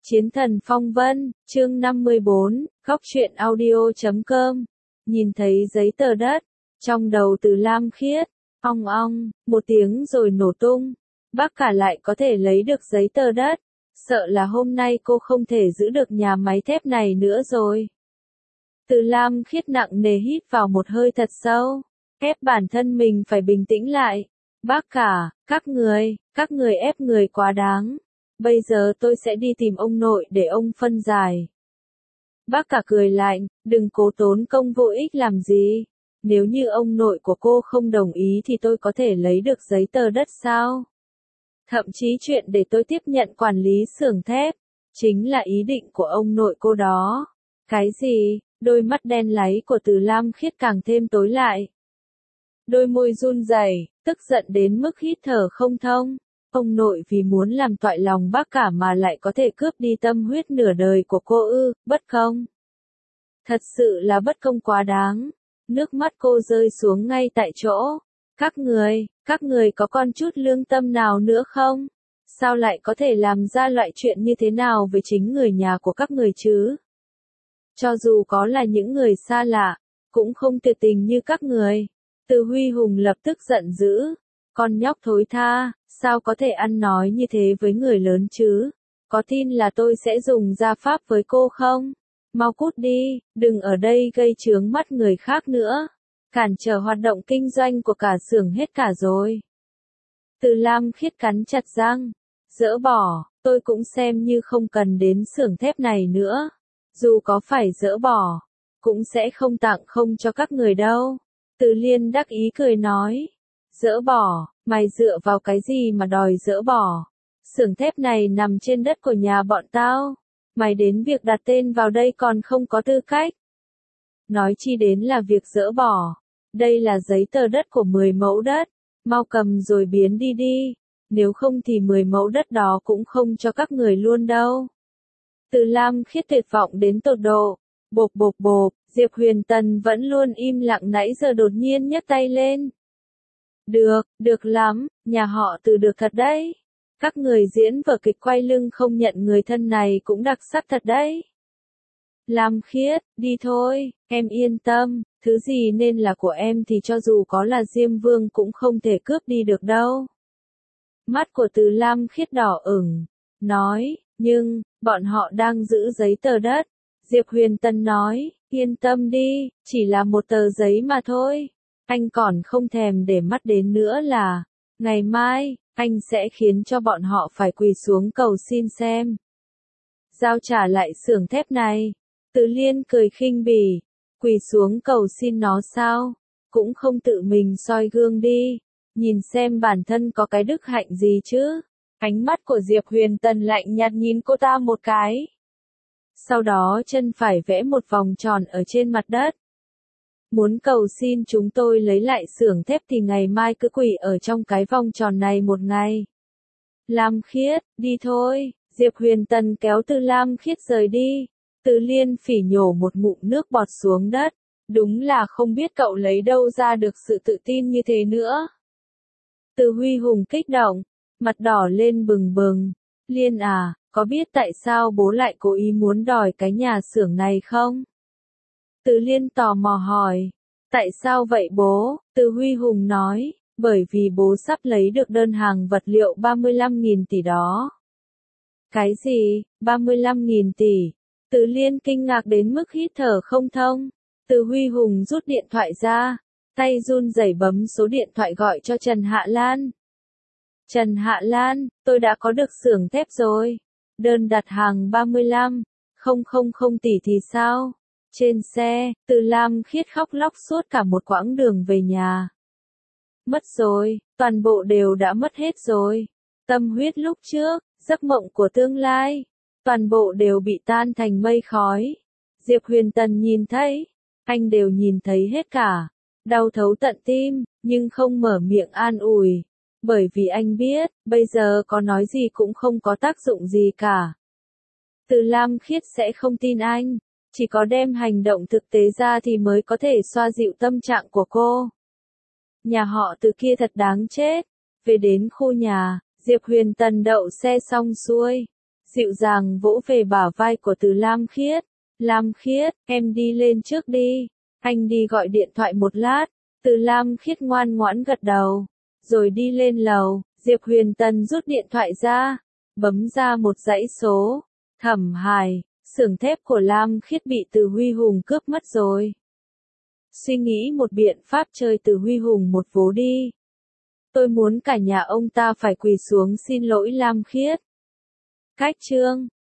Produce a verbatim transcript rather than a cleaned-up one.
Chiến thần phong vân, chương năm mươi bốn, góc truyện audio chấm com. Nhìn thấy giấy tờ đất, trong đầu Từ Lam Khiết, ong ong, một tiếng rồi nổ tung. Bác cả lại có thể lấy được giấy tờ đất, sợ là hôm nay cô không thể giữ được nhà máy thép này nữa rồi. Từ Lam Khiết nặng nề hít vào một hơi thật sâu, ép bản thân mình phải bình tĩnh lại. Bác cả, các người, các người ép người quá đáng. Bây giờ tôi sẽ đi tìm ông nội để ông phân giải. Bác cả cười lạnh, đừng cố tốn công vô ích làm gì. Nếu như ông nội của cô không đồng ý thì tôi có thể lấy được giấy tờ đất sao? Thậm chí chuyện để tôi tiếp nhận quản lý xưởng thép, chính là ý định của ông nội cô đó. Cái gì? Đôi mắt đen láy của Từ Lam Khiết càng thêm tối lại. Đôi môi run rẩy, tức giận đến mức hít thở không thông. Ông nội vì muốn làm toại lòng bác cả mà lại có thể cướp đi tâm huyết nửa đời của cô ư, bất công. Thật sự là bất công quá đáng. Nước mắt cô rơi xuống ngay tại chỗ. Các người, các người có con chút lương tâm nào nữa không? Sao lại có thể làm ra loại chuyện như thế nào với chính người nhà của các người chứ? Cho dù có là những người xa lạ, cũng không tuyệt tình như các người. Từ Huy Hùng lập tức giận dữ. Con nhóc thối tha, sao có thể ăn nói như thế với người lớn chứ? Có tin là tôi sẽ dùng gia pháp với cô không? Mau cút đi, đừng ở đây gây chướng mắt người khác nữa. Cản trở hoạt động kinh doanh của cả xưởng hết cả rồi. Từ Lam Khiết cắn chặt răng. Dỡ bỏ, tôi cũng xem như không cần đến xưởng thép này nữa. Dù có phải dỡ bỏ, cũng sẽ không tặng không cho các người đâu. Từ Liên đắc ý cười nói. Dỡ bỏ, mày dựa vào cái gì mà đòi dỡ bỏ? Xưởng thép này nằm trên đất của nhà bọn tao. Mày đến việc đặt tên vào đây còn không có tư cách. Nói chi đến là việc dỡ bỏ. Đây là giấy tờ đất của mười mẫu đất. Mau cầm rồi biến đi đi. Nếu không thì mười mẫu đất đó cũng không cho các người luôn đâu. Từ Lam Khiết tuyệt vọng đến tột độ. Bộp bộp bộp, Diệp Huyền Tần vẫn luôn im lặng nãy giờ đột nhiên nhấc tay lên. Được, được lắm, nhà họ Từ được thật đấy. Các người diễn vở kịch quay lưng không nhận người thân này cũng đặc sắc thật đấy. Lam Khiết, đi thôi, em yên tâm, thứ gì nên là của em thì cho dù có là Diêm Vương cũng không thể cướp đi được đâu. Mắt của Từ Lam Khiết đỏ ửng, nói, nhưng, bọn họ đang giữ giấy tờ đất. Diệp Huyền Tân nói, yên tâm đi, chỉ là một tờ giấy mà thôi. Anh còn không thèm để mắt đến nữa là, ngày mai, anh sẽ khiến cho bọn họ phải quỳ xuống cầu xin xem. Giao trả lại xưởng thép này. Từ Liên cười khinh bỉ, quỳ xuống cầu xin nó sao? Cũng không tự mình soi gương đi, nhìn xem bản thân có cái đức hạnh gì chứ. Ánh mắt của Diệp Huyền Tần lạnh nhạt nhìn cô ta một cái. Sau đó chân phải vẽ một vòng tròn ở trên mặt đất. Muốn cầu xin chúng tôi lấy lại xưởng thép thì ngày mai cứ quỳ ở trong cái vòng tròn này một ngày. Lam Khiết, đi thôi. Diệp Huyền Tần kéo Từ Lam Khiết rời đi. Từ Liên phỉ nhổ một ngụm nước bọt xuống đất. Đúng là không biết cậu lấy đâu ra được sự tự tin như thế nữa. Từ Huy Hùng kích động, mặt đỏ lên bừng bừng. Liên à, có biết tại sao bố lại cố ý muốn đòi cái nhà xưởng này không? Từ Liên tò mò hỏi. Tại sao vậy bố? Từ Huy Hùng nói, bởi vì bố sắp lấy được đơn hàng vật liệu ba mươi lăm nghìn tỷ đó. Cái gì? ba mươi lăm nghìn tỷ? Từ Liên kinh ngạc đến mức hít thở không thông. Từ Huy Hùng rút điện thoại ra, tay run rẩy bấm số điện thoại gọi cho Trần Hạ Lan. Trần Hạ Lan, tôi đã có được xưởng thép rồi. Đơn đặt hàng ba mươi lăm nghìn tỷ thì sao? Trên xe, Từ Lam Khiết khóc lóc suốt cả một quãng đường về nhà. Mất rồi, toàn bộ đều đã mất hết rồi. Tâm huyết lúc trước, giấc mộng của tương lai, toàn bộ đều bị tan thành mây khói. Diệp Huyền Tần nhìn thấy, anh đều nhìn thấy hết cả. Đau thấu tận tim, nhưng không mở miệng an ủi. Bởi vì anh biết, bây giờ có nói gì cũng không có tác dụng gì cả. Từ Lam Khiết sẽ không tin anh. Chỉ có đem hành động thực tế ra thì mới có thể xoa dịu tâm trạng của cô. Nhà họ Từ kia thật đáng chết. Về đến khu nhà, Diệp Huyền Tần đậu xe xong xuôi. dịu dàng vỗ về bả vai của Từ Lam Khiết. Lam Khiết, em đi lên trước đi, anh đi gọi điện thoại một lát. Từ Lam Khiết ngoan ngoãn gật đầu, rồi đi lên lầu. Diệp Huyền Tân rút điện thoại ra, bấm ra một dãy số. Thẩm Hải, xưởng thép của Lam Khiết bị Từ Huy Hùng cướp mất rồi. Suy nghĩ một biện pháp chơi Từ Huy Hùng một vố đi. Tôi muốn cả nhà ông ta phải quỳ xuống xin lỗi Lam Khiết. Cách chương